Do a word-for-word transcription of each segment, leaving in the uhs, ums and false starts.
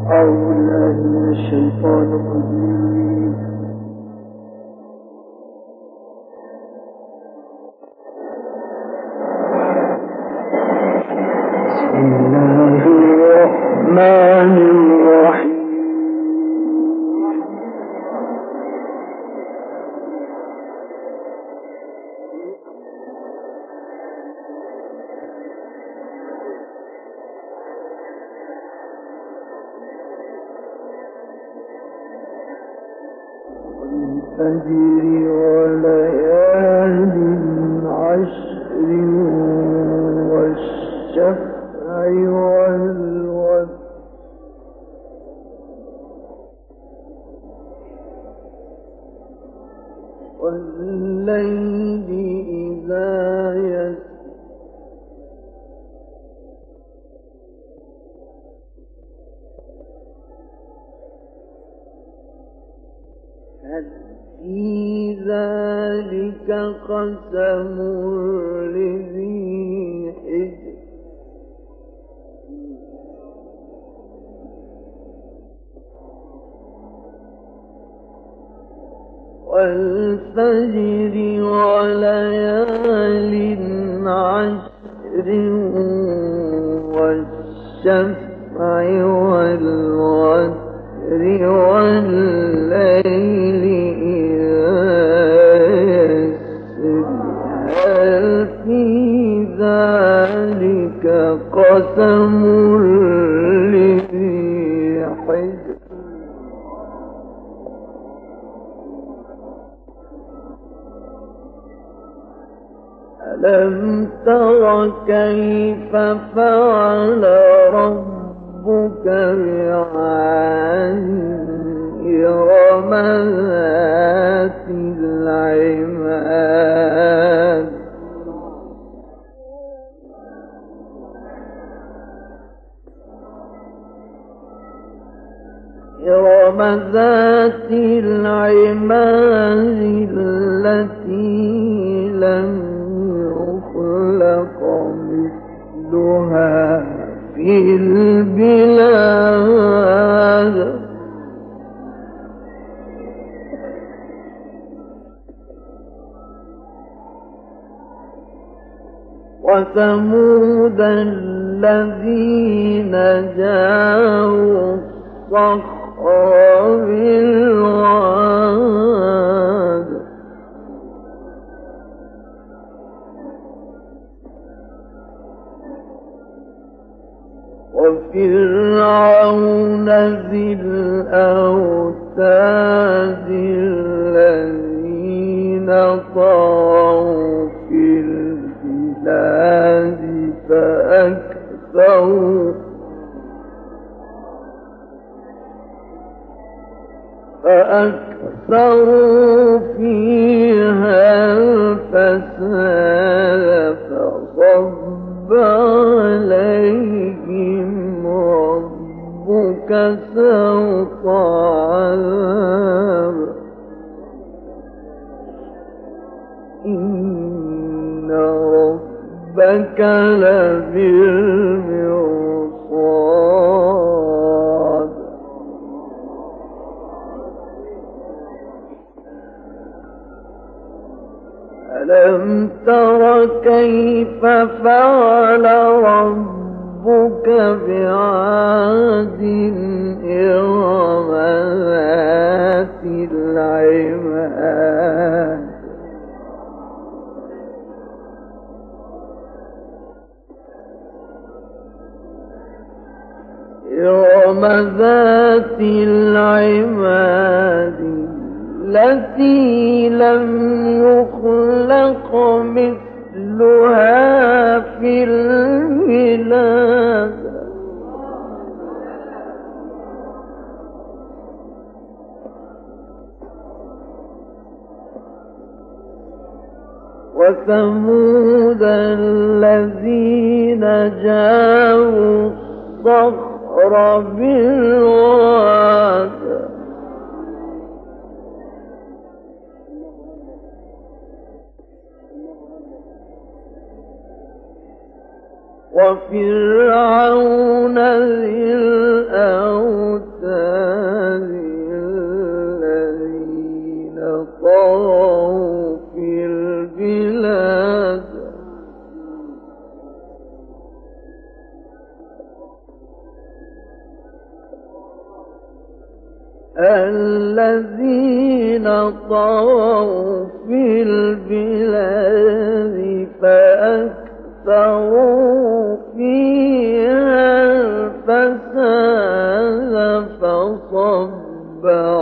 أعوذ بالله من الشيطان الرجيم. بسم الله الرحمن الرحيم. والفجر وليال عشر والشفع والوتر والليل إذا يسر هل في ذلك قسم لذي حجر والفجر وليال عشر والشفع والوتر والليل قسم لذي حجر ألم تر كيف فعل ربك بعاد إرم ذات العماد إرم ذات العماد التي لم يخلق مثلها في البلاد وثمود الذين جاءوا الصخر بالواد وفرعون ذي الأوتاد الذين طغوا في البلاد فأكثروا فأكثروا فيها الفساد فصب عليهم ربك سوط عذاب إن ربك لبالمرصاد ألم تر كيف فعل ربك بعاد إرم ذات العماد إرم ذات العماد التي لم يخلق مثلها في البلاد وثمود الذين جاءوا الصخر بالواد وفرعون ذي الأوتاد الذين طغوا في البلاد فأكثروا فيها الفساد فصب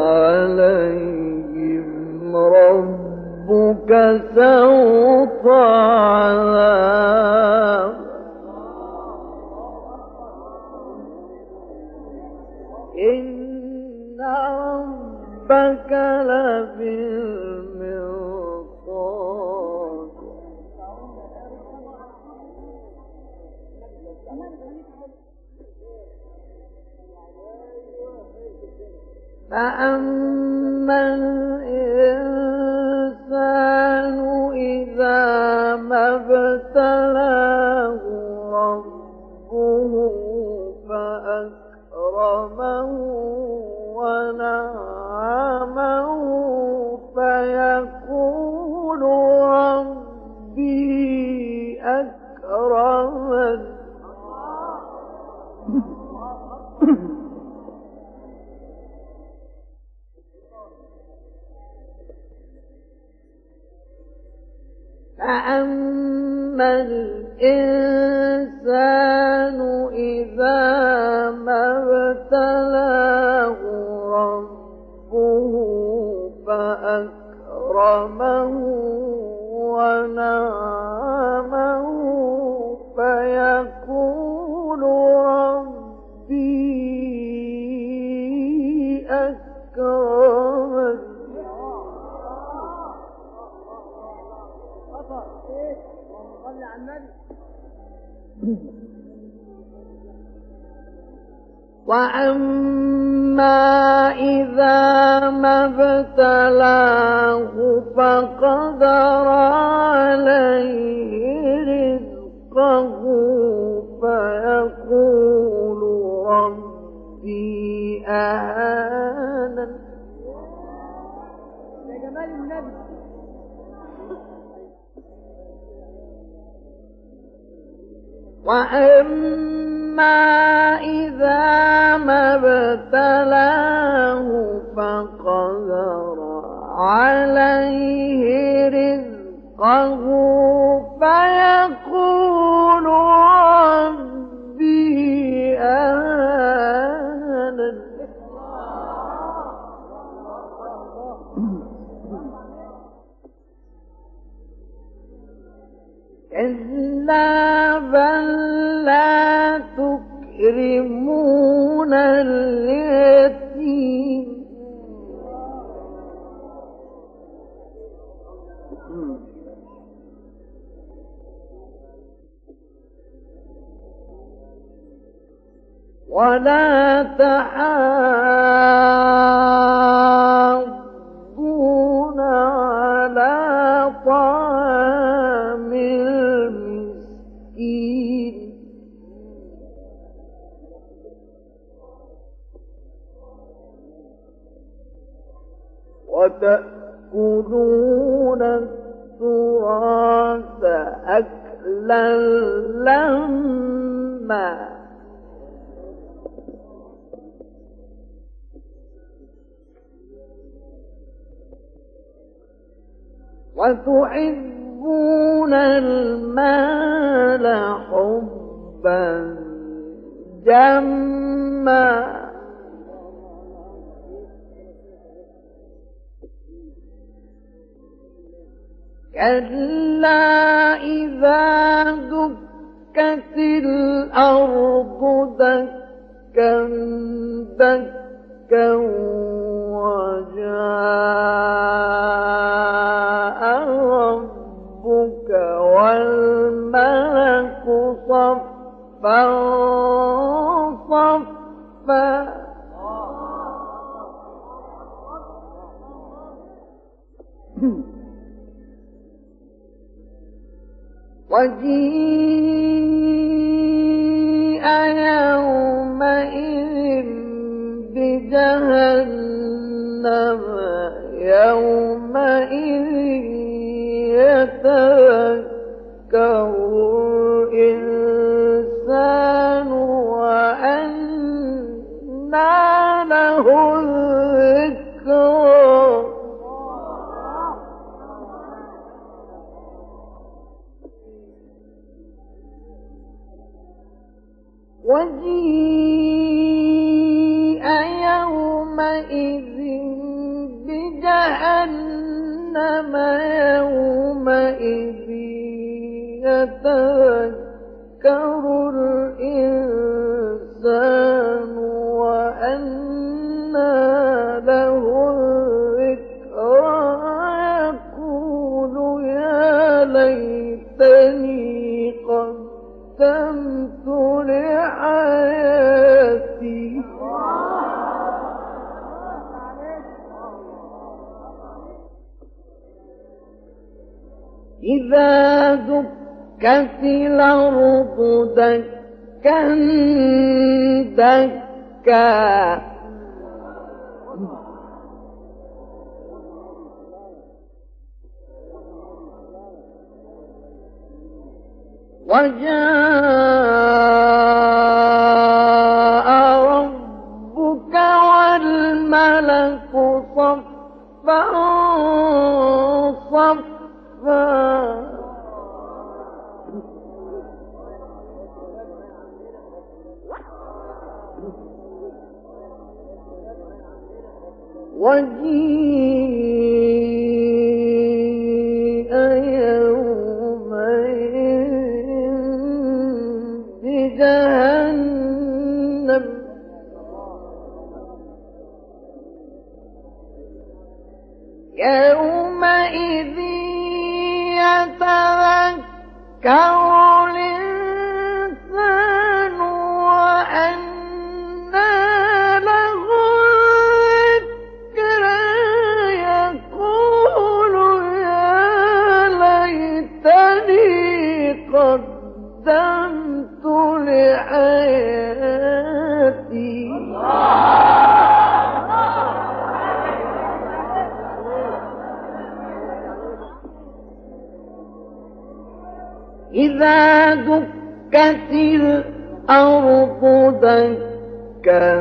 عليهم ربك سوط عذاب إن ربك لبالمرصاد فأما الإنسان إذا ما ابتلاه ربه فأكرمه ونعمه فيقول ربي أكرمن فأما الإنسان إذا ما ابتلاه ربه فأكرمه ونعمه فيقول ربي أكرمن وأما إذا ما ابتلاه فقدر عليه رزقه فيقول ربي أهانن يا جمال النبي وأما إذا ما ابتلاه فقدر عليه رزقه فيقول ربي أهانن كلا بل لا تكرمون اليتيم ولا تحاضون على طعام المسكين وتأكلون التراث أكلا لما وتحبون المال حبا جما كلا إذا دكت الأرض دكا دكا وجاء ربك والملك صفا صفا وجيء يومئذ بجهنم يومئذ يتذكر الإنسان وأنى له الذكرى يتذكر الإنسان وأنى له الذكرى يقول يا ليتني قدمت لحياتي إذا دكت الأرض دكا دكا وجاء ربك والملك صفا صفا وجيء يومئذ بجهنم يومئذ يتذكر الإنسان وأنى له الذكرى يقول يا ليتني قدمت لحياتي إذا دكت الأرض دكا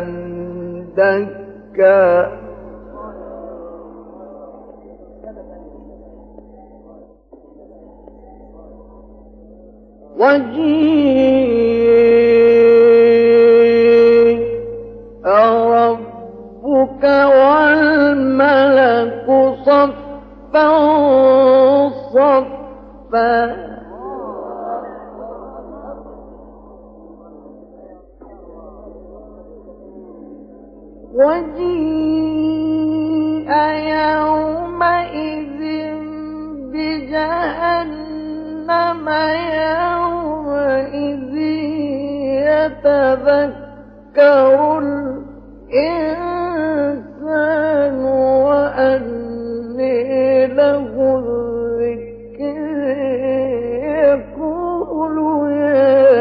دكا وجيء ربك والملك صفا صفا وجيء يومئذ بجهنم يومئذ يتذكر الإنسان وأنى له الذكر يقول يا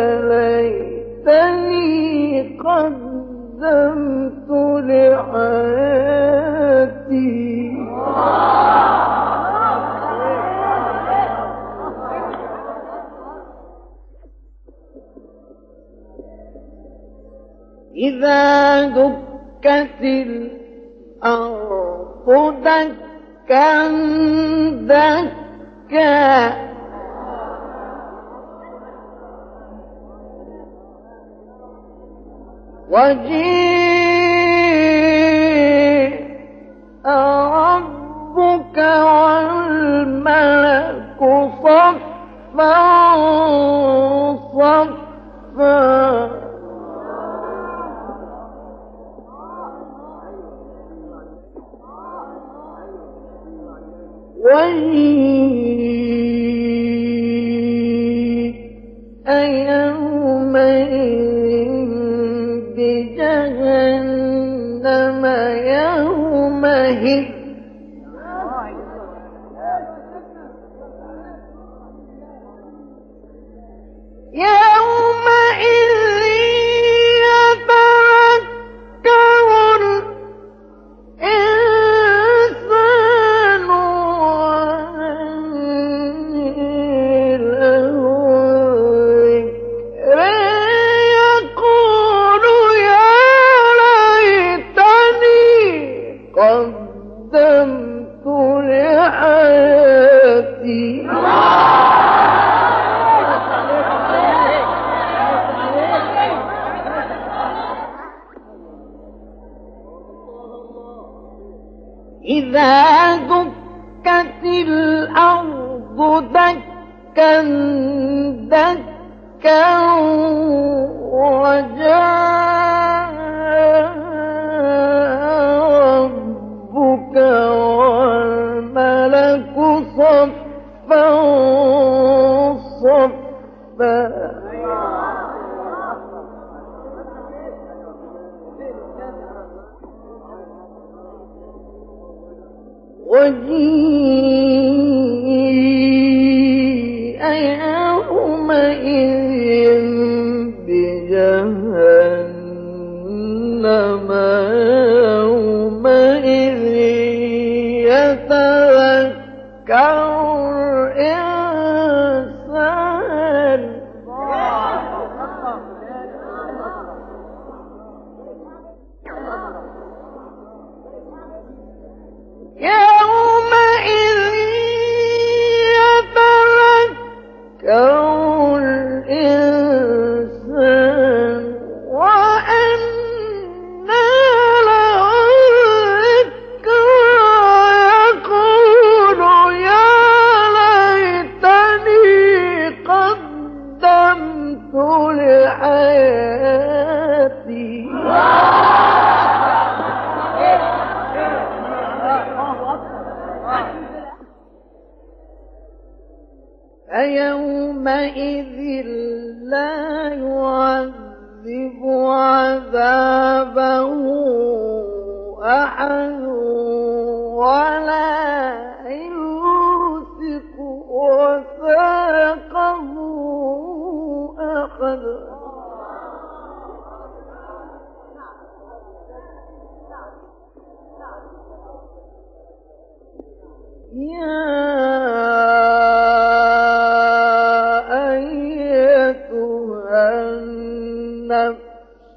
ليتني قدمت لحياتي إذا دكت الأرض دكا دكا وجيء ربك والملك صفا صفا وجيء يومئذ بجهنم يومئذ يومئذ يتذكر الإنسان وأنى له الذكرى يقول يا ليتني قدمت لحياتي إذا دكت الأرض دكا دكا دكا وجاء ربك والملك صفا صفا وجيء يومئذ بجهنم يومئذ يتذكر الإنسان يومئذ يتذكر الإنسان وأنى له الذكرى يقول يا ليتني قدمت لحياتي فيومئذ لا يعذب عذابه أحد ولا يوثق وثاقه أحد يا النفس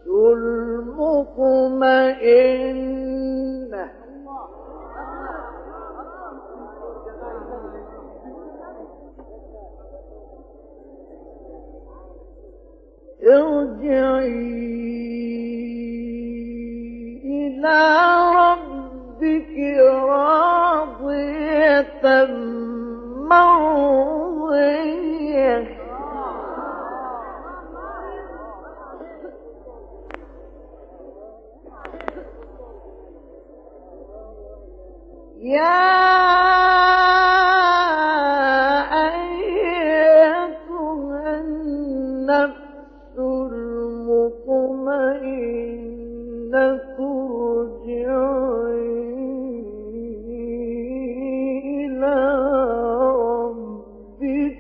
المطمئنة ارجعي إلى ربك راضية مرضية يا أيتها النفس المطمئنة ارجعي إلى ربك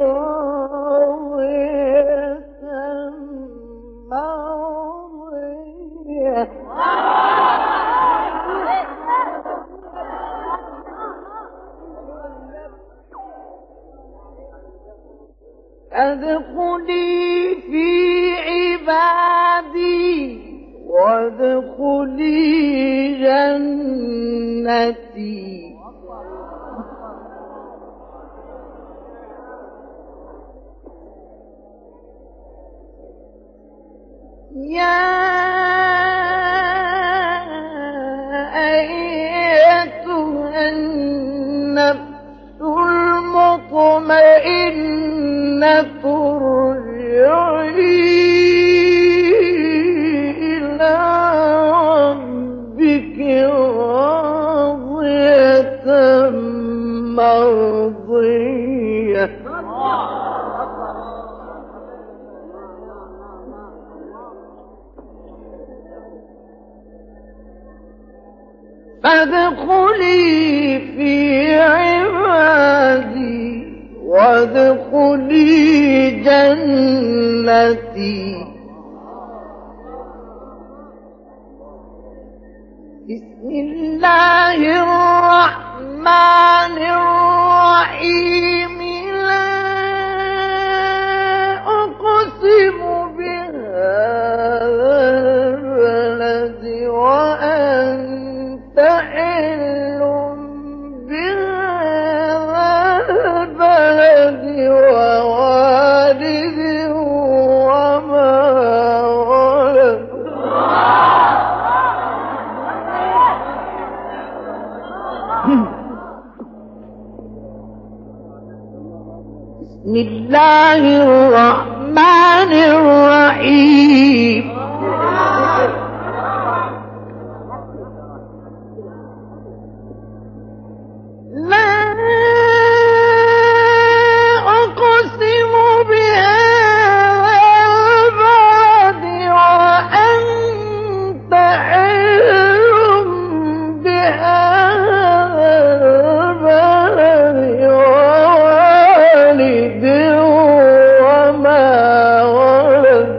راضية مرضية ادخلي في عبادي وادخلي جنتي يا أيتها النفس المطمئنة ارجعي إلى ربك راضية مرضية فادخلي في عبادي وادخلي جنتي بسم الله الرحمن الرحيم لا أقسم بهذا البلد وأنت حل بهذا البلد ووالد وما ولد بسم الله الرحمن الرحيم لا أقسم بهذا البلد وأنت حل بهذا البلد ووالد وما ولد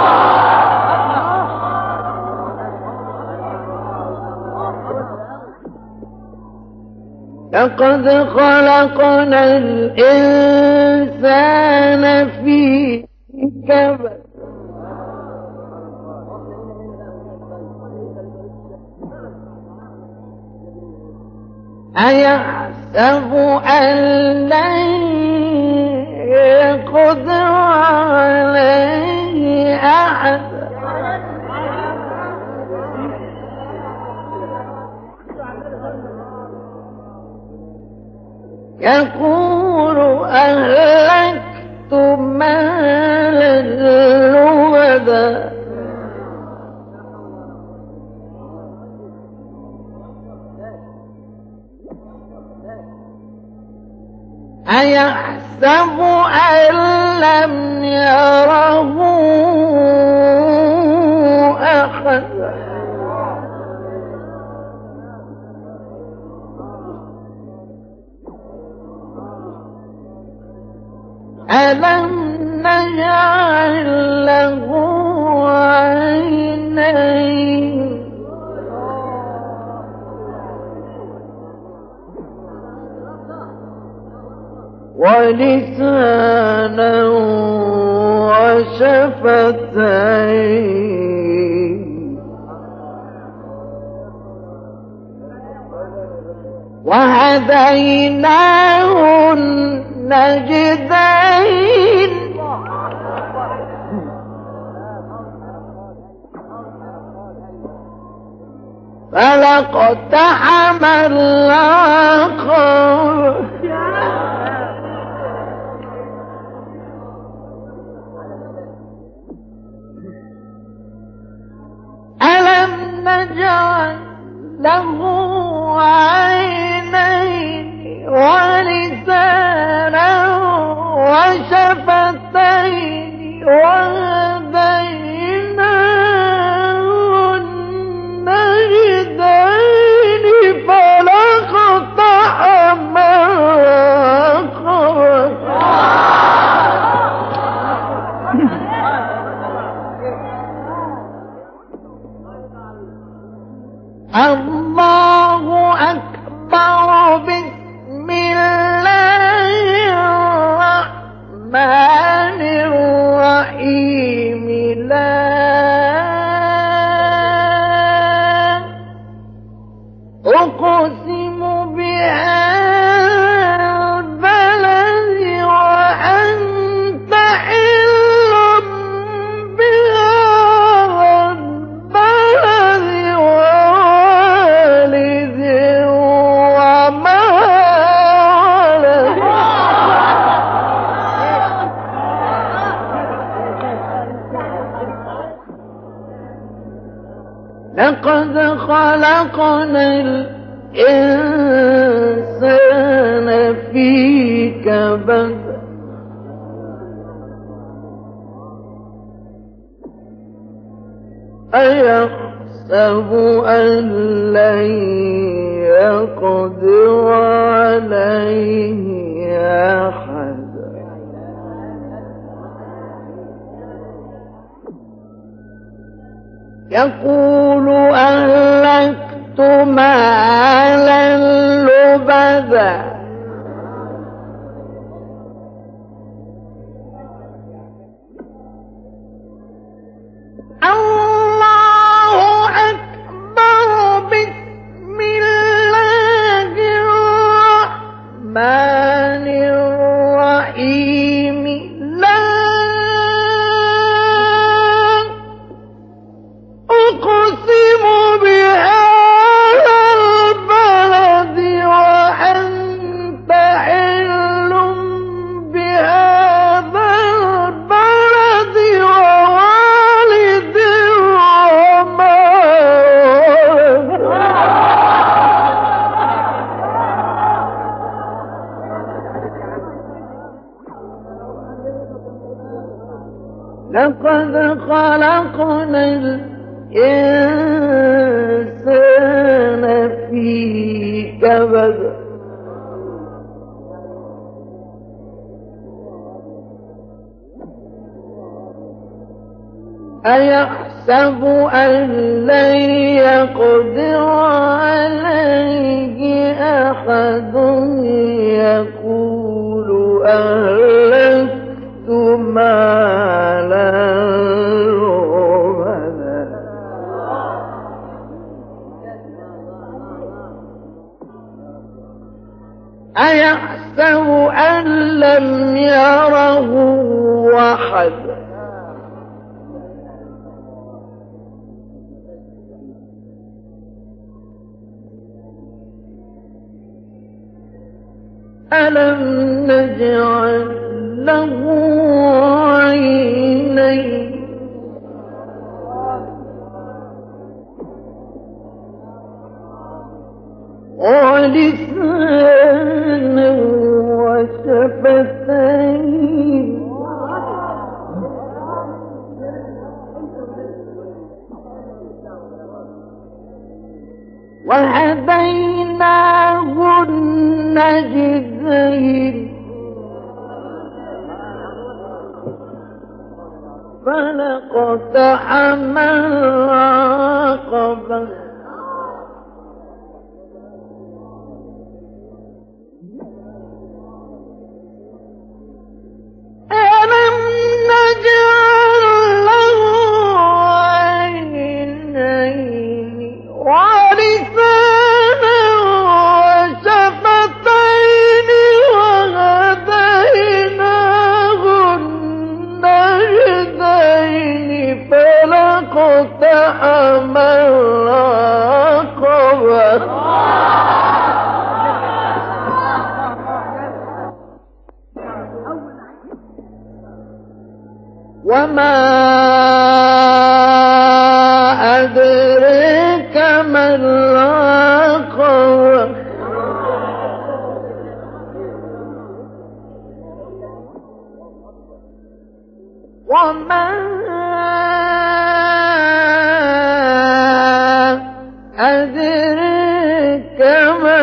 لقد خلقنا الإنسان في كبد أيحسب أن لن يقدر عليه أحد يقول أهلكت مالا لبدا أيحسب أن لم يره أحد ألم نجعل له عينين ولسانا وشفتين وهديناه النجدين فلاقتحم العقبة ألم نجعل له عينين ولسانا وشفتين وهديناه النجدين فلاقتحم الله أكبر بسم الله الرحمن الرحيم لا أقسم بهذا البلد وأنت حل بهذا البلد ووالد وما ولد لقد خلقنا الإنسان في كبد أيحسب أن لن يقدر عليه أحد يقول أهلكت مالا لبدا الله أكبر بسم الله الرحمن الرحيم لا أقسم لقد خلقنا الإنسان في كبد أيحسب أن لن يقدر عليه أحد يقول أهلكت مالا لبدا أيحسب أن لم يره أحد ألم نجعل له عينين ولسانا وشفتين وهديناه النجدين فلاقتحم العقبة ألم نجعل له عينين ولسانا وشفتين وهديناه النجدين فلاقتحم العقبة وما أدريك ما العقبة وما أدريك ما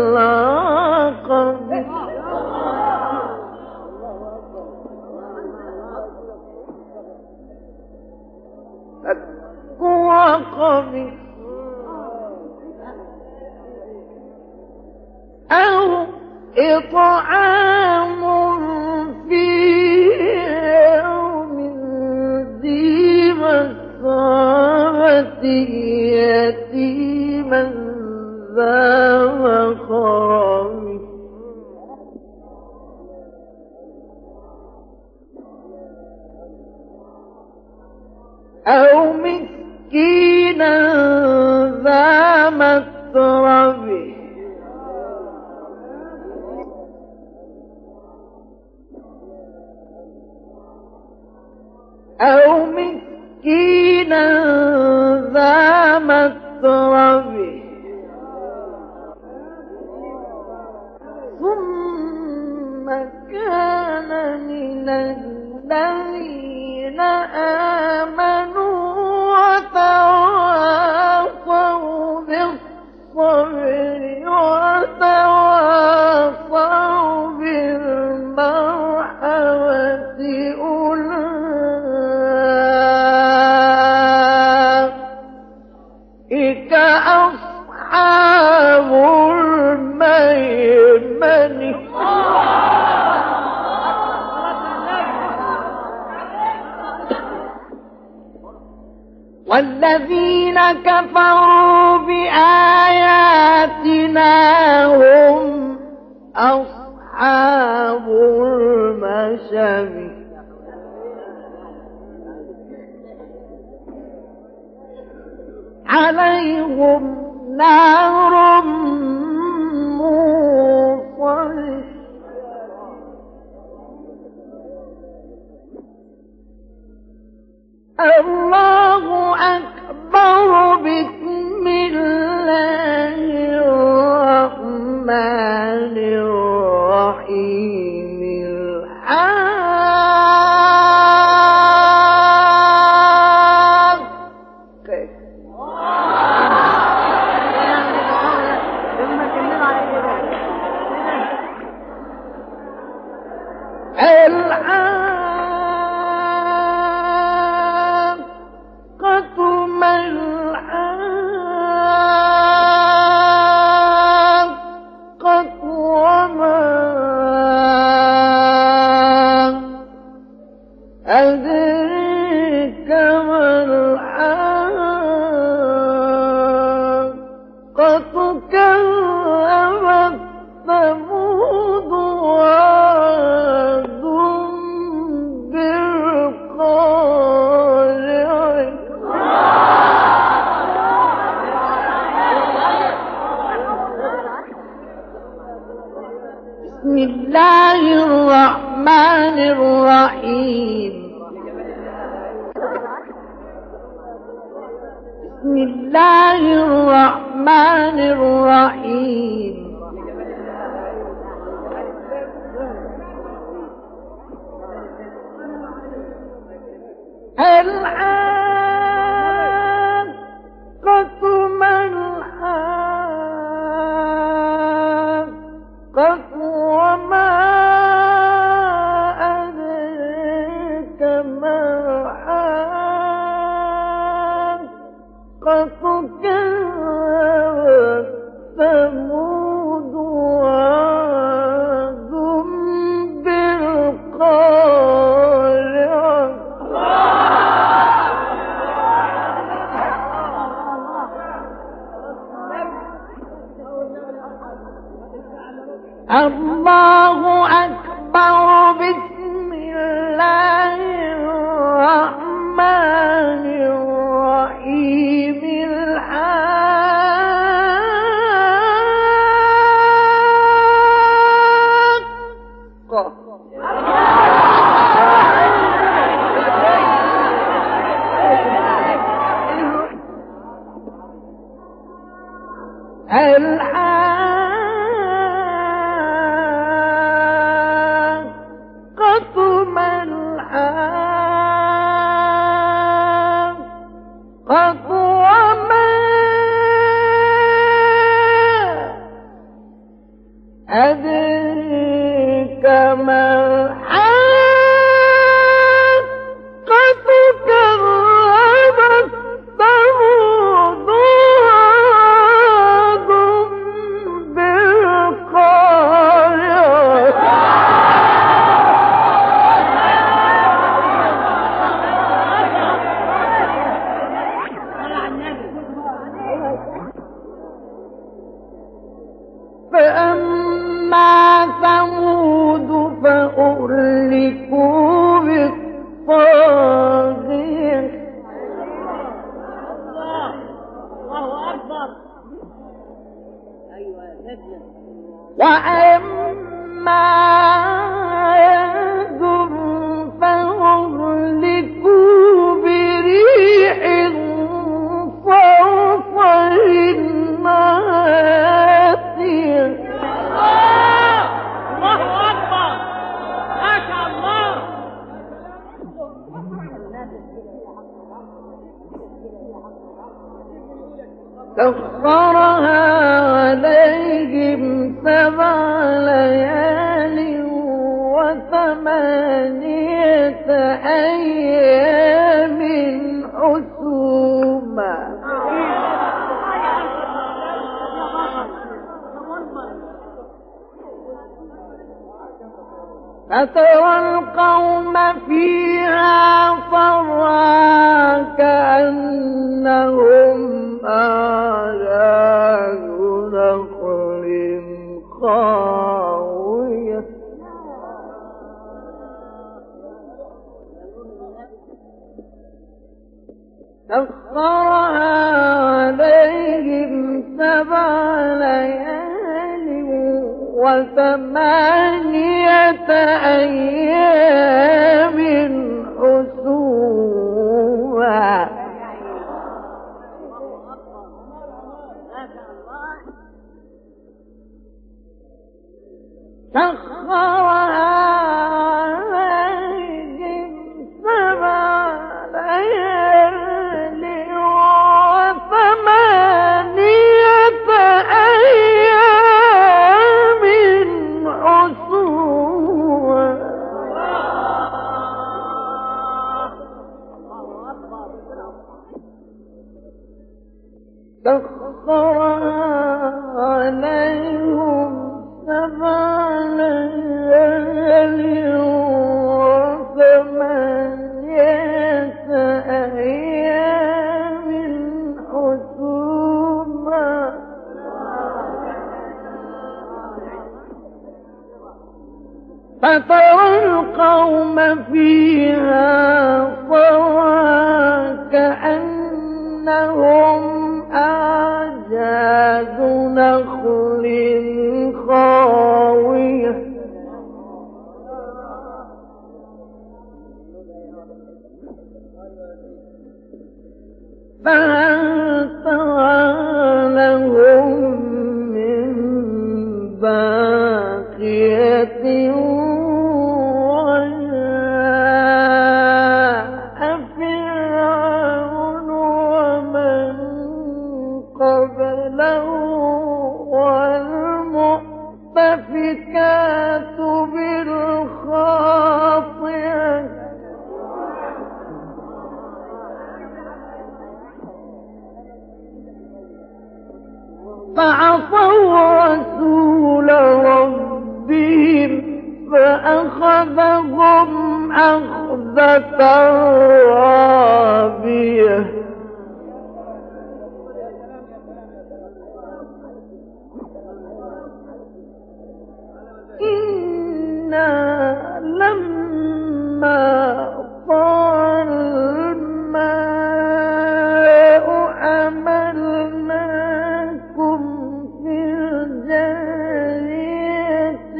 العقبة وقبل أو إطعام في يوم ذي مسغبة يتيما ذا مقربة أو مسكينا ذا متربة أو مسكينا ذا متربة ثم كان من الذين آمنوا وتواصوا بالصبر وتواصوا بالمرحمة أولئك أصحاب الميمنة والذين كفروا بآياتنا هم أصحاب المشأمة عليهم نار موصدة الله أكبر بسم الله الرحمن الرحيم الحمد بسم الله الرحمن الرحيم بسم الله الرحمن الرحيم الحاقة ما الحاقة وما أدريك ما الحاقة كذبت ثمود وعاد بالقارعة الله أكبر بسم الله الرحمن الرحيم الحاقة ما الحاقة وما أدريك ما الحاقة كذبت ثمود وعاد بالقارعة فأما ثمود فأهلكوا بالطاغية وأما عاد فأهلكوا بريح صرصر عاتية الله أكبر ما شاء الله. سخرها عليهم سبع ليال وثمانية أيام حسوما فترى القوم فيها صرعى كأنهم أعجاز نخل خاوية سخرها عليهم سبع ليال وثمانية أيام حسوما سخرها عليهم سبع ليال وثمانية أيام حسوما سخرها عليهم سبع ليال وثمانية أيام حسوما فترى القوم فيها صرعى كأنهم أعجاز نخل خاوية قبله والمؤتفكات بالخاطئة فعصوا رسول ربهم فأخذهم أخذة رابية إنا لما طال الماء حملناكم في الجارية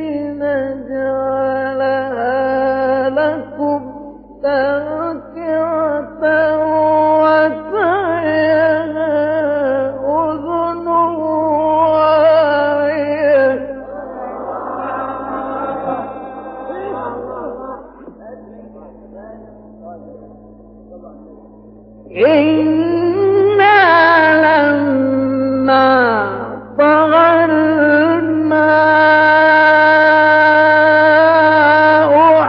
لنجعلها لكم تذكرة وتعيها أذن واعية إنا لما طغى الماء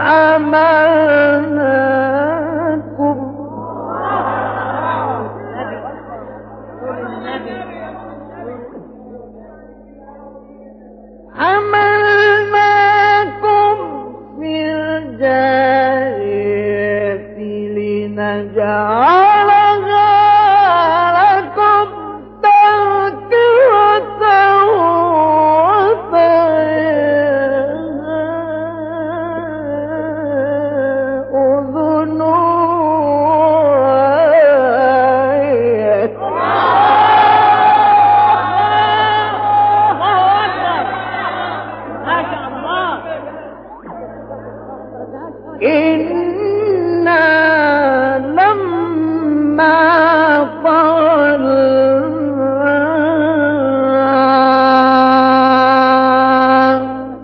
حملناكم حملناكم في الجارية لنجعلها لكم تذكرة وتعيها أذن واعية ما شاء الله. إنا لما طغى الماء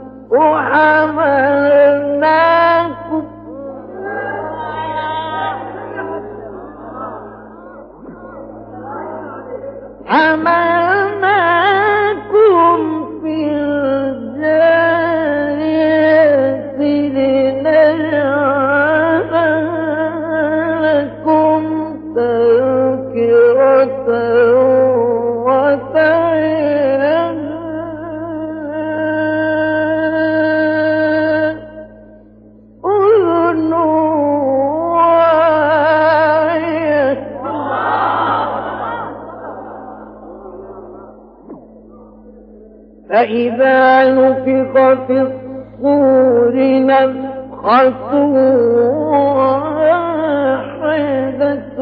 حملناكم حملناكم في الجارية لنجعلها لكم تذكرة وتعيها أذن واعية فإذا نفخ في الصور نفخة واحدة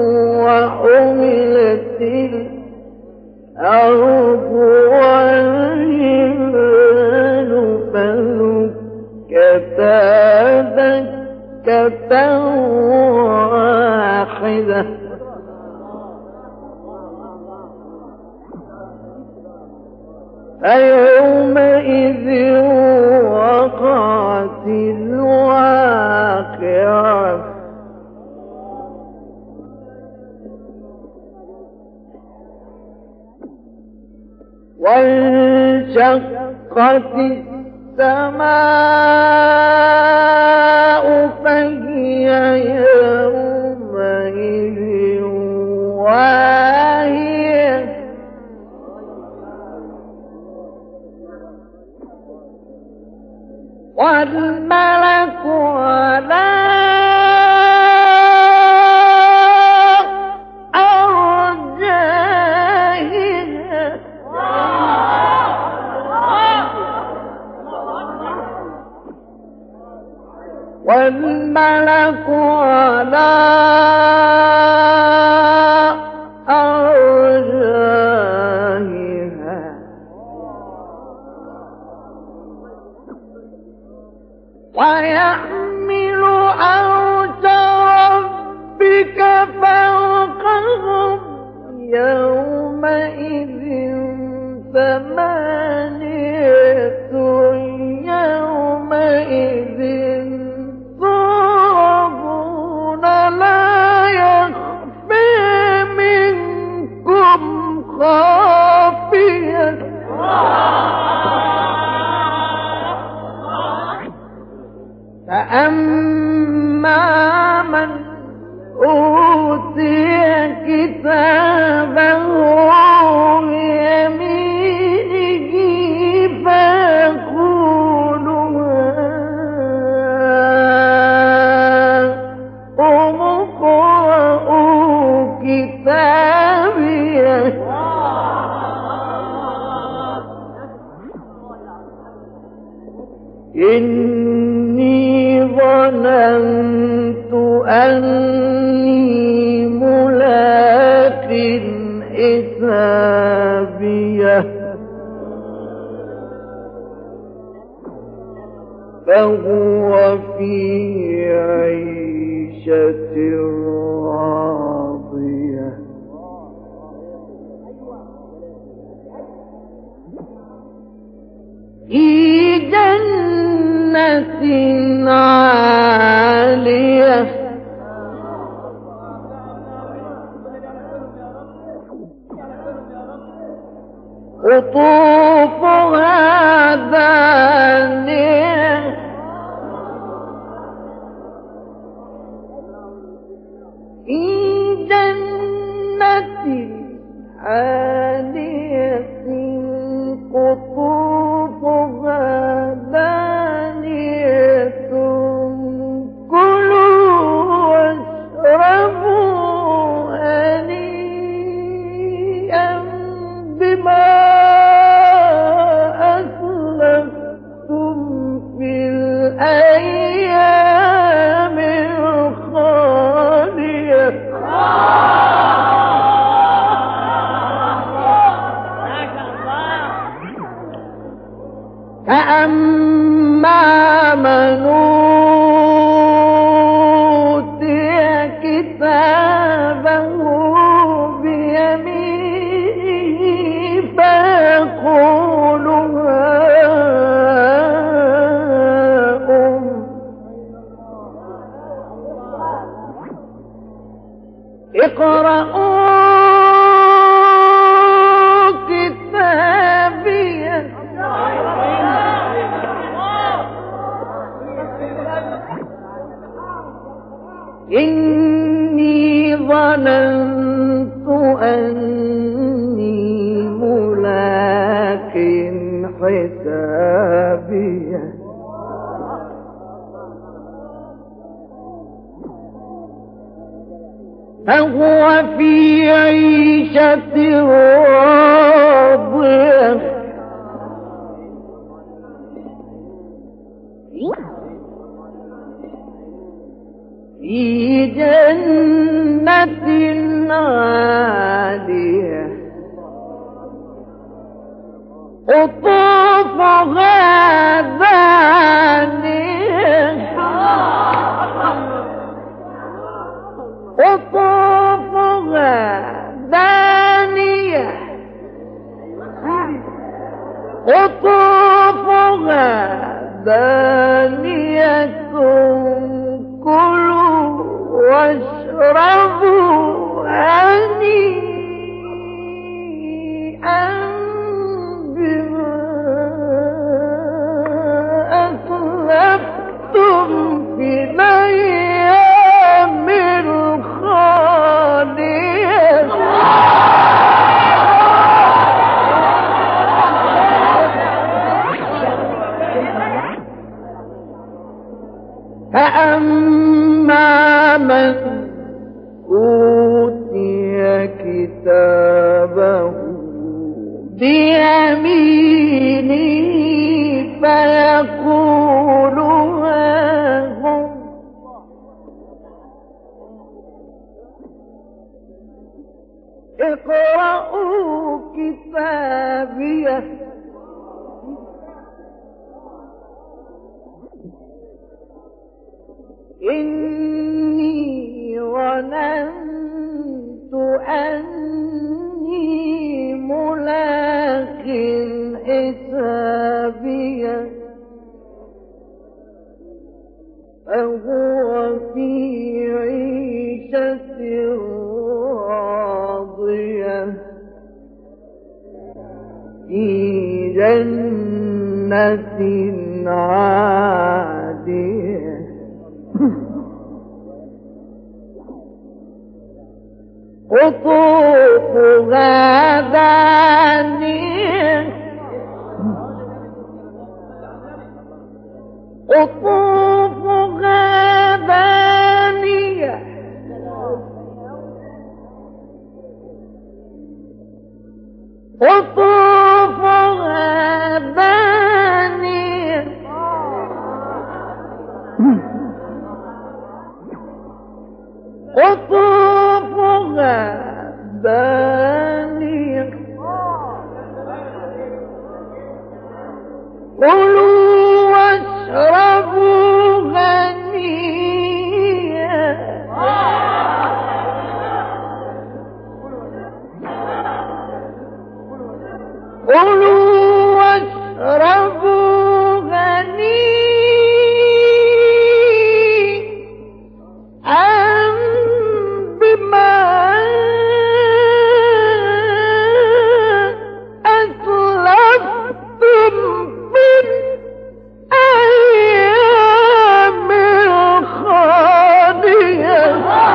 وحملت الأرض والجبال فدكتا دكة واحدة فيومئذ وقعت الواقعة وانشقت السماء فهي يومئذ واهية والملك على أرجائها والملك على أرجائها ويحمل عرش ربك فوقهم يومئذ ثمانية يومئذ تعرضون لا يخفى منكم خافية فأما من أوتي كتابه بيمينه فيقول هاؤم اقرءوا كتابيه إني ظننت أني ملاق حسابيه فهو في عيشة راضية في جنة عالية قطوفها دانية في جنة عالية قطوفها دانية كلوا واشربوا هنيئا بما أسلفتم في الأيام الخالية فأما من أوتي كتابه بيمينه فيقول هاؤم اقرءوا كتابيه إني ظننت أني ملاق حسابيه فهو في عيشة راضية في جنة عالية قطوفها دانية قطوفها دانية قطوفها دانية كلوا واشربوا هنيئا بما أسلفتم في الأيام الخالية فأما من أوتي كتابه بيمينه فيقول هاؤم اقرءوا كتابيه إني ظننت أني ملاق حسابيه فهو في عيشة راضية في جنة عالية قطوفها دانية قطوفها دانية قطوفها دانية قطوفها دانية كلوا واشربوا هنيئا كلوا واشربوا هنيئا بما أسلفتم في الأيام الخالية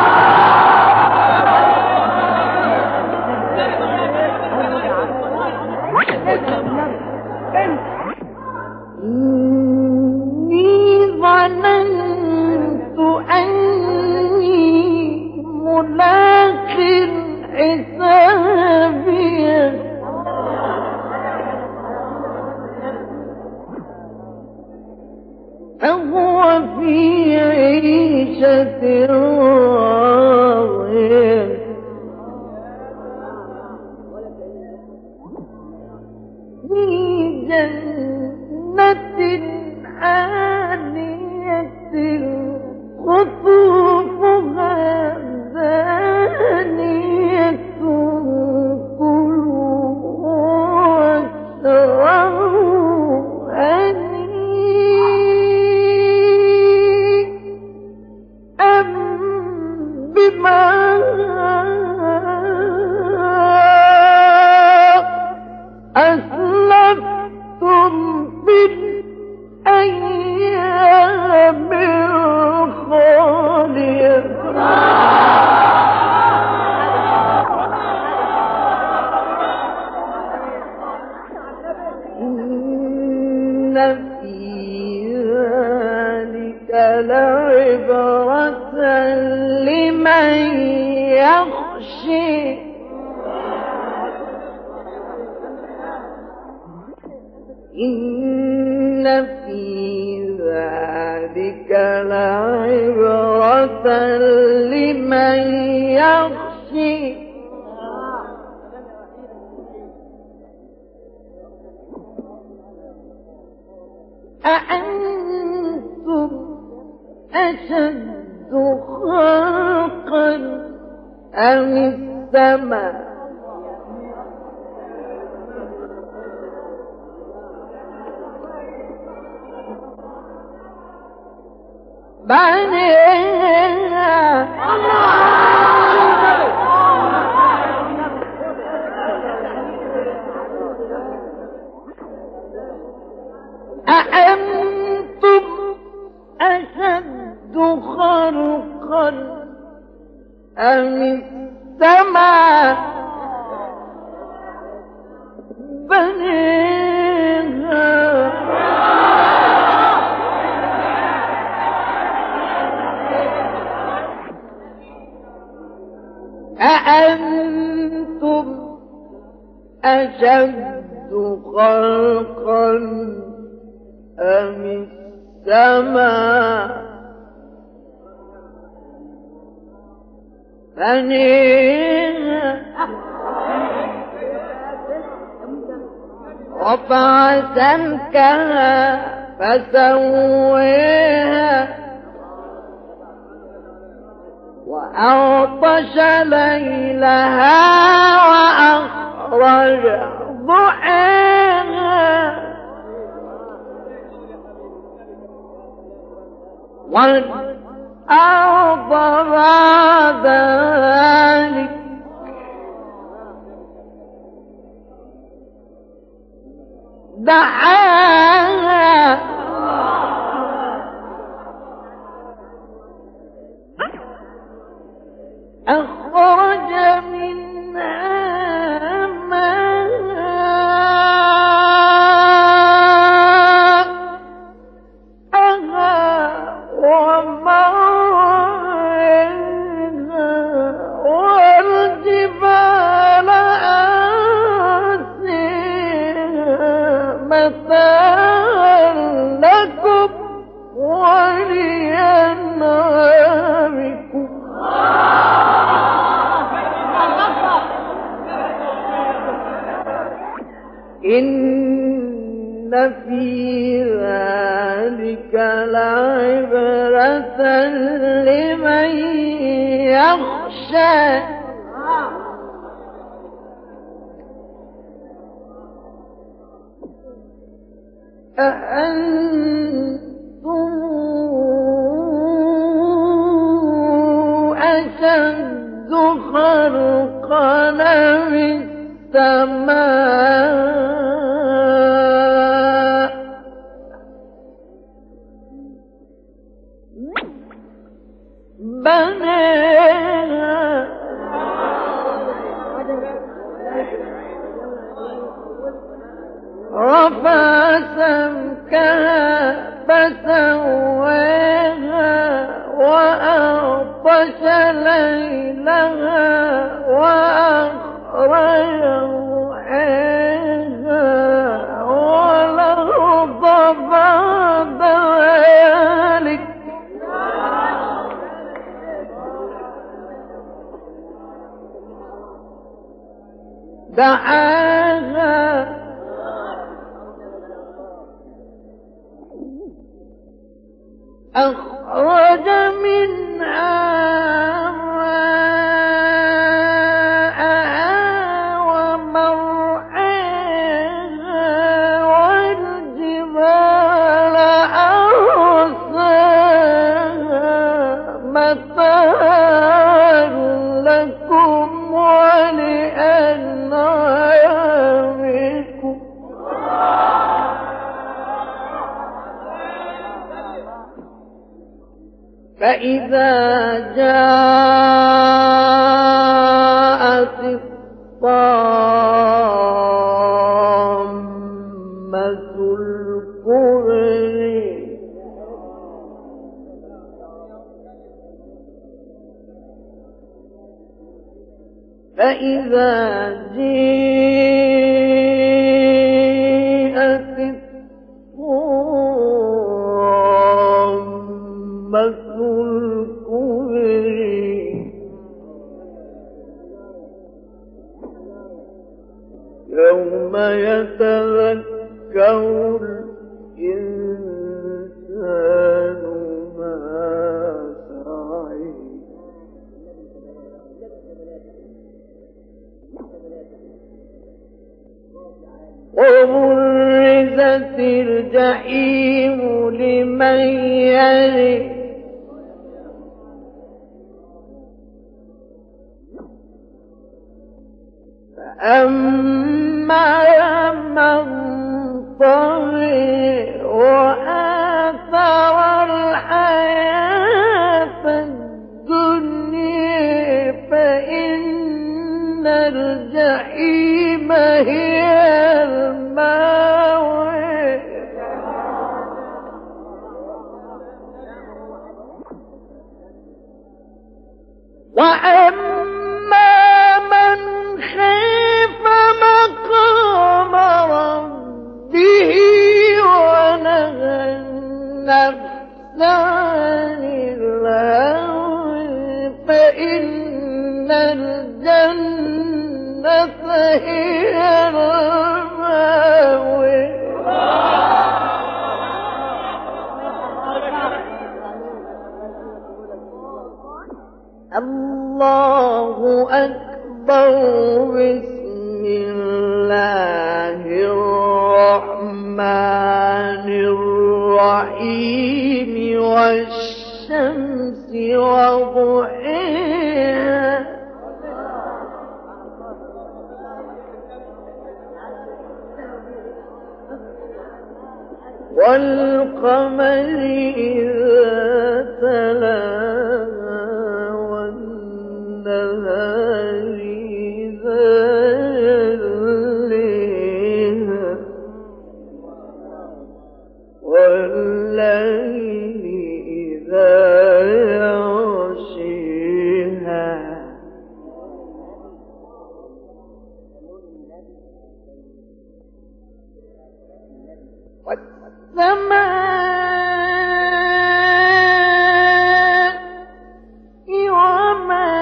إني ظننت أني ملاق حسابي فهو في عيشة راضية في جنة عالية قطوفها دانية كلوا واشربوا هنيئا بما أسلفتم في الأيام الخالية إن في ذلك لعبرة لمن يخشى إن في ذلك لعبرة لمن يخشى أأنتم أشد خلقا أم السماء بنيها أأنتم أشد خلقا أم السماء بنيها أأنتم أشد خلقا أم السماء بنيها رفع سمكها فسويها وأغطش ليلها وأخرج ضحاها والأرض بعد ذلك دحاها أخرج منها ماءها ومرعاها والجبال أرساها متاعا لكم ولأنعامكم إن في ذلك لعبرة لمن يخشى أأنتم أشد خلقا من السماء بناها رفع سمكها فسواها وأغطش ليلها وأخرج ضحاها والأرض بعد ذلك دحاها أخرج منها ماءها ومرعاها والجبال أرساها متاعا لكم ولأنعامكم فإذا جاءت الطامة الكبرى فإذا جاءت الطامة يوم يتذكر الإنسان ما سعى وبرزت الجحيم لمن يرى فأما من طغى وآثر الحياة الدنيا فإن الجحيم هي المأوى وأما من خاف مقام ربه ونهى النفس عن الهوى فإن الجنة هي المأوى الله أكبر بسم الله الرحمن الرحيم والشمس وضحاها والقمر إذا تلاها والنهار إذا جليها والليل إذا يغشيها والسماء وما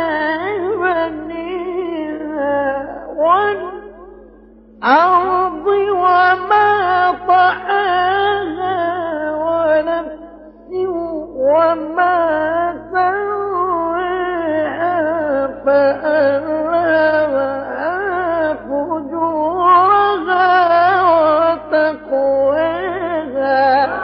بنيها والأرض وما طحاها ونفس وما سواها فألهمها فجورها وتقواها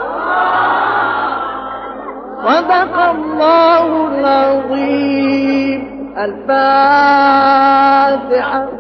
صدق الله العظيم. الفاتحة.